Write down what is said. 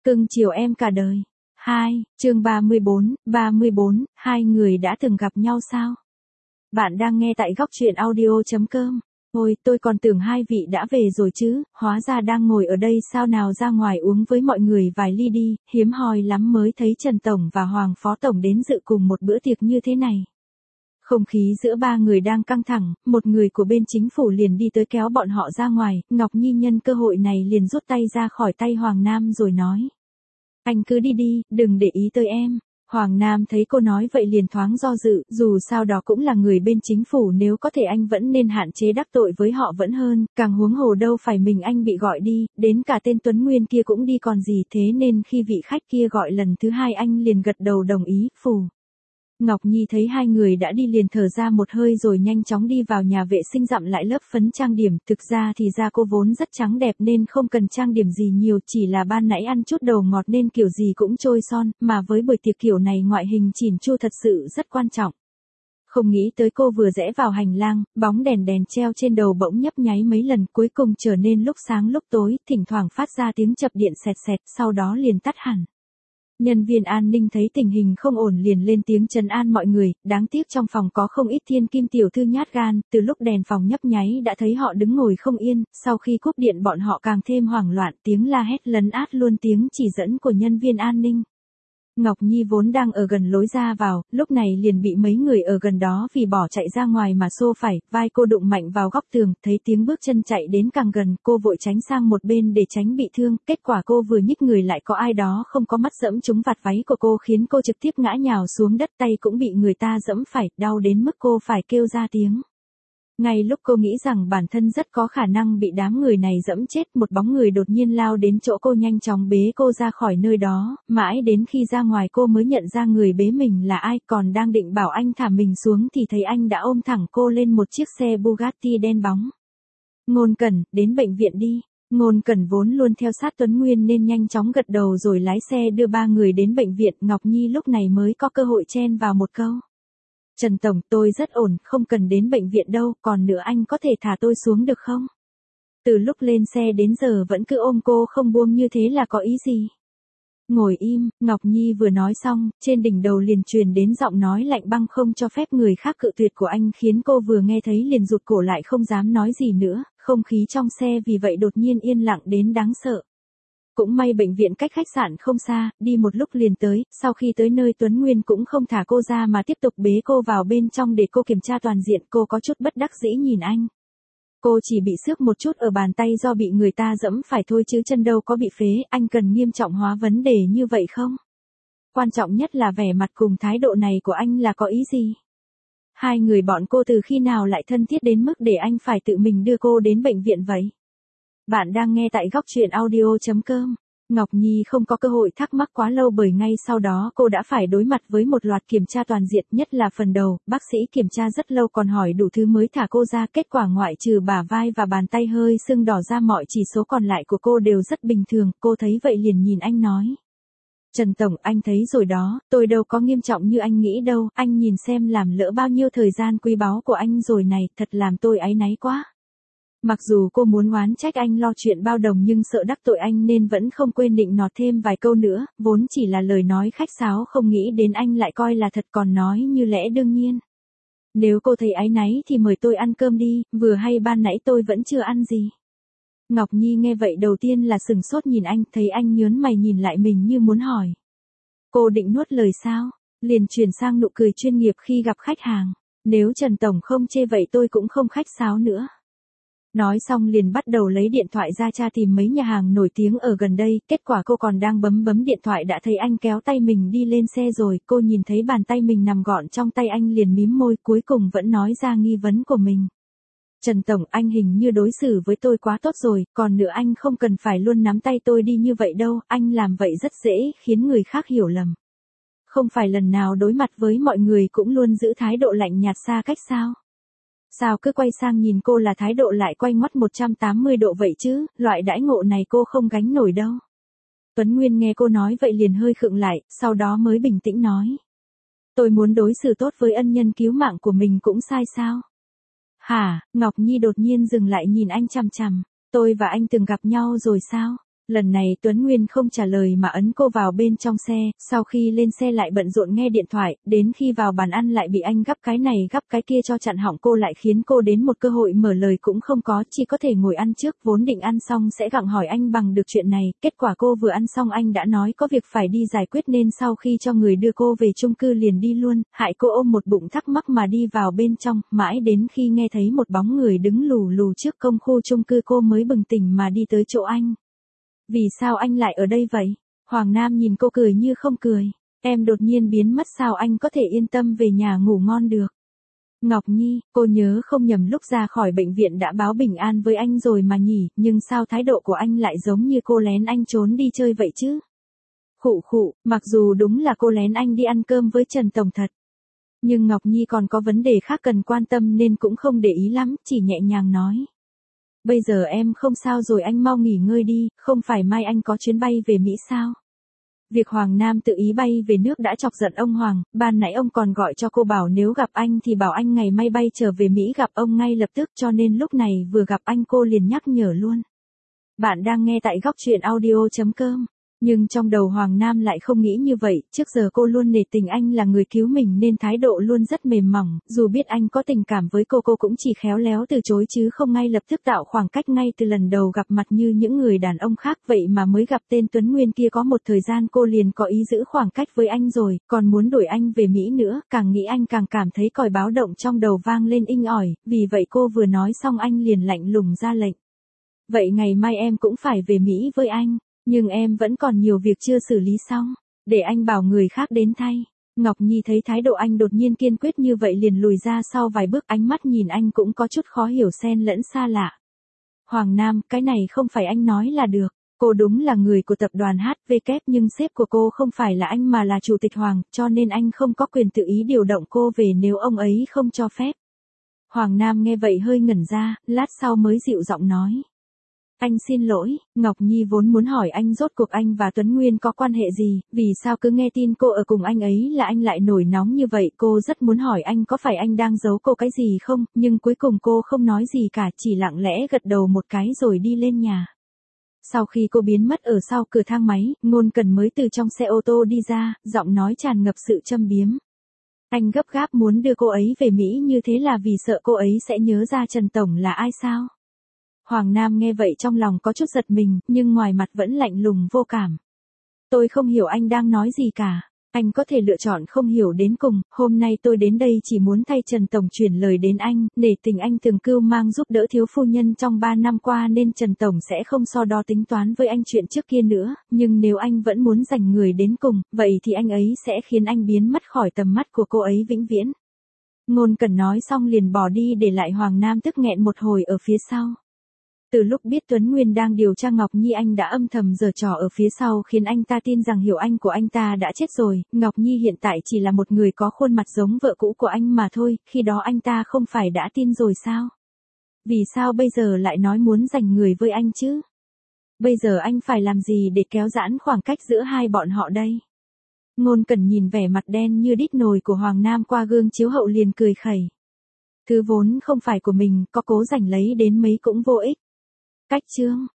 Cưng chiều em cả đời. 2, chương 34, hai người đã từng gặp nhau sao? Bạn đang nghe tại góc truyện audio.com. Ôi, tôi còn tưởng hai vị đã về rồi chứ, hóa ra đang ngồi ở đây sao nào ra ngoài uống với mọi người vài ly đi, hiếm hoi lắm mới thấy Trần Tổng và Hoàng Phó Tổng đến dự cùng một bữa tiệc như thế này. Không khí giữa ba người đang căng thẳng, một người của bên chính phủ liền đi tới kéo bọn họ ra ngoài, Ngọc Nhi nhân cơ hội này liền rút tay ra khỏi tay Hoàng Nam rồi nói. Anh cứ đi đi, đừng để ý tới em. Hoàng Nam thấy cô nói vậy liền thoáng do dự, dù sao đó cũng là người bên chính phủ, nếu có thể anh vẫn nên hạn chế đắc tội với họ vẫn hơn, càng huống hồ đâu phải mình anh bị gọi đi, đến cả tên Tuấn Nguyên kia cũng đi còn gì, thế nên khi vị khách kia gọi lần thứ hai anh liền gật đầu đồng ý, phù. Ngọc Nhi thấy hai người đã đi liền thở ra một hơi rồi nhanh chóng đi vào nhà vệ sinh dặm lại lớp phấn trang điểm, thực ra thì da cô vốn rất trắng đẹp nên không cần trang điểm gì nhiều, chỉ là ban nãy ăn chút đầu ngọt nên kiểu gì cũng trôi son, mà với buổi tiệc kiểu này ngoại hình chỉn chu thật sự rất quan trọng. Không nghĩ tới cô vừa rẽ vào hành lang, bóng đèn treo trên đầu bỗng nhấp nháy mấy lần, cuối cùng trở nên lúc sáng lúc tối, thỉnh thoảng phát ra tiếng chập điện sẹt sẹt, sau đó liền tắt hẳn. Nhân viên an ninh thấy tình hình không ổn liền lên tiếng trấn an mọi người, đáng tiếc trong phòng có không ít thiên kim tiểu thư nhát gan, từ lúc đèn phòng nhấp nháy đã thấy họ đứng ngồi không yên, sau khi cúp điện bọn họ càng thêm hoảng loạn, tiếng la hét lấn át luôn tiếng chỉ dẫn của nhân viên an ninh. Ngọc Nhi vốn đang ở gần lối ra vào, lúc này liền bị mấy người ở gần đó vì bỏ chạy ra ngoài mà xô phải, vai cô đụng mạnh vào góc tường, thấy tiếng bước chân chạy đến càng gần, cô vội tránh sang một bên để tránh bị thương, kết quả cô vừa nhích người lại có ai đó không có mắt dẫm trúng vạt váy của cô khiến cô trực tiếp ngã nhào xuống đất, tay cũng bị người ta dẫm phải, đau đến mức cô phải kêu ra tiếng. Ngay lúc cô nghĩ rằng bản thân rất có khả năng bị đám người này dẫm chết, một bóng người đột nhiên lao đến chỗ cô nhanh chóng bế cô ra khỏi nơi đó, mãi đến khi ra ngoài cô mới nhận ra người bế mình là ai, còn đang định bảo anh thả mình xuống thì thấy anh đã ôm thẳng cô lên một chiếc xe Bugatti đen bóng. Ngôn Cẩn, đến bệnh viện đi. Ngôn Cẩn vốn luôn theo sát Tuấn Nguyên nên nhanh chóng gật đầu rồi lái xe đưa ba người đến bệnh viện, Ngọc Nhi lúc này mới có cơ hội chen vào một câu. Trần Tổng, tôi rất ổn, không cần đến bệnh viện đâu, còn nữa anh có thể thả tôi xuống được không? Từ lúc lên xe đến giờ vẫn cứ ôm cô không buông như thế là có ý gì? Ngồi im, Ngọc Nhi vừa nói xong, trên đỉnh đầu liền truyền đến giọng nói lạnh băng không cho phép người khác cự tuyệt của anh khiến cô vừa nghe thấy liền rụt cổ lại không dám nói gì nữa, không khí trong xe vì vậy đột nhiên yên lặng đến đáng sợ. Cũng may bệnh viện cách khách sạn không xa, đi một lúc liền tới, sau khi tới nơi Tuấn Nguyên cũng không thả cô ra mà tiếp tục bế cô vào bên trong để cô kiểm tra toàn diện, cô có chút bất đắc dĩ nhìn anh. Cô chỉ bị xước một chút ở bàn tay do bị người ta dẫm phải thôi chứ chân đâu có bị phế, anh cần nghiêm trọng hóa vấn đề như vậy không? Quan trọng nhất là vẻ mặt cùng thái độ này của anh là có ý gì? Hai người bọn cô từ khi nào lại thân thiết đến mức để anh phải tự mình đưa cô đến bệnh viện vậy? Bạn đang nghe tại góc truyện audio.com. Ngọc Nhi không có cơ hội thắc mắc quá lâu bởi ngay sau đó cô đã phải đối mặt với một loạt kiểm tra toàn diện, nhất là phần đầu, bác sĩ kiểm tra rất lâu còn hỏi đủ thứ mới thả cô ra, kết quả ngoại trừ bả vai và bàn tay hơi sưng đỏ ra mọi chỉ số còn lại của cô đều rất bình thường, cô thấy vậy liền nhìn anh nói. Trần Tổng, anh thấy rồi đó, tôi đâu có nghiêm trọng như anh nghĩ đâu, anh nhìn xem làm lỡ bao nhiêu thời gian quý báu của anh rồi này, thật làm tôi áy náy quá. Mặc dù cô muốn oán trách anh lo chuyện bao đồng nhưng sợ đắc tội anh nên vẫn không quên định nọt thêm vài câu nữa, vốn chỉ là lời nói khách sáo không nghĩ đến anh lại coi là thật còn nói như lẽ đương nhiên. Nếu cô thấy áy náy thì mời tôi ăn cơm đi, vừa hay ban nãy tôi vẫn chưa ăn gì. Ngọc Nhi nghe vậy đầu tiên là sừng sốt nhìn anh, thấy anh nhớn mày nhìn lại mình như muốn hỏi. Cô định nuốt lời sao? Liền chuyển sang nụ cười chuyên nghiệp khi gặp khách hàng. Nếu Trần Tổng không chê vậy tôi cũng không khách sáo nữa. Nói xong liền bắt đầu lấy điện thoại ra tra tìm mấy nhà hàng nổi tiếng ở gần đây, kết quả cô còn đang bấm điện thoại đã thấy anh kéo tay mình đi lên xe rồi, cô nhìn thấy bàn tay mình nằm gọn trong tay anh liền mím môi, cuối cùng vẫn nói ra nghi vấn của mình. Trần Tổng, anh hình như đối xử với tôi quá tốt rồi, còn nữa anh không cần phải luôn nắm tay tôi đi như vậy đâu, anh làm vậy rất dễ khiến người khác hiểu lầm. Không phải lần nào đối mặt với mọi người cũng luôn giữ thái độ lạnh nhạt xa cách sao? Sao cứ quay sang nhìn cô là thái độ lại quay ngoắt 180 độ vậy chứ, loại đãi ngộ này cô không gánh nổi đâu. Tuấn Nguyên nghe cô nói vậy liền hơi khựng lại, sau đó mới bình tĩnh nói. Tôi muốn đối xử tốt với ân nhân cứu mạng của mình cũng sai sao? Hả? Ngọc Nhi đột nhiên dừng lại nhìn anh chằm chằm. Tôi và anh từng gặp nhau rồi sao? Lần này Tuấn Nguyên không trả lời mà ấn cô vào bên trong xe, sau khi lên xe lại bận rộn nghe điện thoại, đến khi vào bàn ăn lại bị anh gắp cái này gắp cái kia cho chặn họng cô, lại khiến cô đến một cơ hội mở lời cũng không có, chỉ có thể ngồi ăn trước, vốn định ăn xong sẽ gặng hỏi anh bằng được chuyện này, kết quả cô vừa ăn xong anh đã nói có việc phải đi giải quyết nên sau khi cho người đưa cô về chung cư liền đi luôn, hại cô ôm một bụng thắc mắc mà đi vào bên trong, mãi đến khi nghe thấy một bóng người đứng lù lù trước cổng khu chung cư cô mới bừng tỉnh mà đi tới chỗ anh. Vì sao anh lại ở đây vậy? Hoàng Nam nhìn cô cười như không cười. Em đột nhiên biến mất sao anh có thể yên tâm về nhà ngủ ngon được? Ngọc Nhi, cô nhớ không nhầm lúc ra khỏi bệnh viện đã báo bình an với anh rồi mà nhỉ, nhưng sao thái độ của anh lại giống như cô lén anh trốn đi chơi vậy chứ? Khụ khụ, mặc dù đúng là cô lén anh đi ăn cơm với Trần Tổng thật. Nhưng Ngọc Nhi còn có vấn đề khác cần quan tâm nên cũng không để ý lắm, chỉ nhẹ nhàng nói. Bây giờ em không sao rồi anh mau nghỉ ngơi đi, không phải mai anh có chuyến bay về Mỹ sao? Việc Hoàng Nam tự ý bay về nước đã chọc giận ông Hoàng, ban nãy ông còn gọi cho cô bảo nếu gặp anh thì bảo anh ngày mai bay trở về Mỹ gặp ông ngay lập tức cho nên lúc này vừa gặp anh cô liền nhắc nhở luôn. Bạn đang nghe tại góc truyện audio.com. Nhưng trong đầu Hoàng Nam lại không nghĩ như vậy, trước giờ cô luôn nể tình anh là người cứu mình nên thái độ luôn rất mềm mỏng, dù biết anh có tình cảm với cô cũng chỉ khéo léo từ chối chứ không ngay lập tức tạo khoảng cách ngay từ lần đầu gặp mặt như những người đàn ông khác, vậy mà mới gặp tên Tuấn Nguyên kia có một thời gian cô liền có ý giữ khoảng cách với anh rồi, còn muốn đuổi anh về Mỹ nữa, càng nghĩ anh càng cảm thấy còi báo động trong đầu vang lên inh ỏi, vì vậy cô vừa nói xong anh liền lạnh lùng ra lệnh. Vậy ngày mai em cũng phải về Mỹ với anh. Nhưng em vẫn còn nhiều việc chưa xử lý xong, để anh bảo người khác đến thay. Ngọc Nhi thấy thái độ anh đột nhiên kiên quyết như vậy liền lùi ra sau vài bước, ánh mắt nhìn anh cũng có chút khó hiểu xen lẫn xa lạ. Hoàng Nam, cái này không phải anh nói là được. Cô đúng là người của tập đoàn HVK nhưng sếp của cô không phải là anh mà là chủ tịch Hoàng, cho nên anh không có quyền tự ý điều động cô về nếu ông ấy không cho phép. Hoàng Nam nghe vậy hơi ngẩn ra, lát sau mới dịu giọng nói. Anh xin lỗi, Ngọc Nhi vốn muốn hỏi anh rốt cuộc anh và Tuấn Nguyên có quan hệ gì, vì sao cứ nghe tin cô ở cùng anh ấy là anh lại nổi nóng như vậy, cô rất muốn hỏi anh có phải anh đang giấu cô cái gì không, nhưng cuối cùng cô không nói gì cả, chỉ lặng lẽ gật đầu một cái rồi đi lên nhà. Sau khi cô biến mất ở sau cửa thang máy, Ngôn Cần mới từ trong xe ô tô đi ra, giọng nói tràn ngập sự châm biếm. Anh gấp gáp muốn đưa cô ấy về Mỹ như thế là vì sợ cô ấy sẽ nhớ ra Trần Tổng là ai sao? Hoàng Nam nghe vậy trong lòng có chút giật mình, nhưng ngoài mặt vẫn lạnh lùng vô cảm. Tôi không hiểu anh đang nói gì cả. Anh có thể lựa chọn không hiểu đến cùng, hôm nay tôi đến đây chỉ muốn thay Trần Tổng chuyển lời đến anh, nể tình anh từng cưu mang giúp đỡ thiếu phu nhân trong 3 năm qua nên Trần Tổng sẽ không so đo tính toán với anh chuyện trước kia nữa, nhưng nếu anh vẫn muốn giành người đến cùng, vậy thì anh ấy sẽ khiến anh biến mất khỏi tầm mắt của cô ấy vĩnh viễn. Ngôn Cần nói xong liền bỏ đi để lại Hoàng Nam tức nghẹn một hồi ở phía sau. Từ lúc biết Tuấn Nguyên đang điều tra Ngọc Nhi anh đã âm thầm giở trò ở phía sau khiến anh ta tin rằng hiểu anh của anh ta đã chết rồi, Ngọc Nhi hiện tại chỉ là một người có khuôn mặt giống vợ cũ của anh mà thôi, khi đó anh ta không phải đã tin rồi sao? Vì sao bây giờ lại nói muốn giành người với anh chứ? Bây giờ anh phải làm gì để kéo giãn khoảng cách giữa hai bọn họ đây? Ngôn Cần nhìn vẻ mặt đen như đít nồi của Hoàng Nam qua gương chiếu hậu liền cười khẩy. Thứ vốn không phải của mình, có cố giành lấy đến mấy cũng vô ích. Cách chương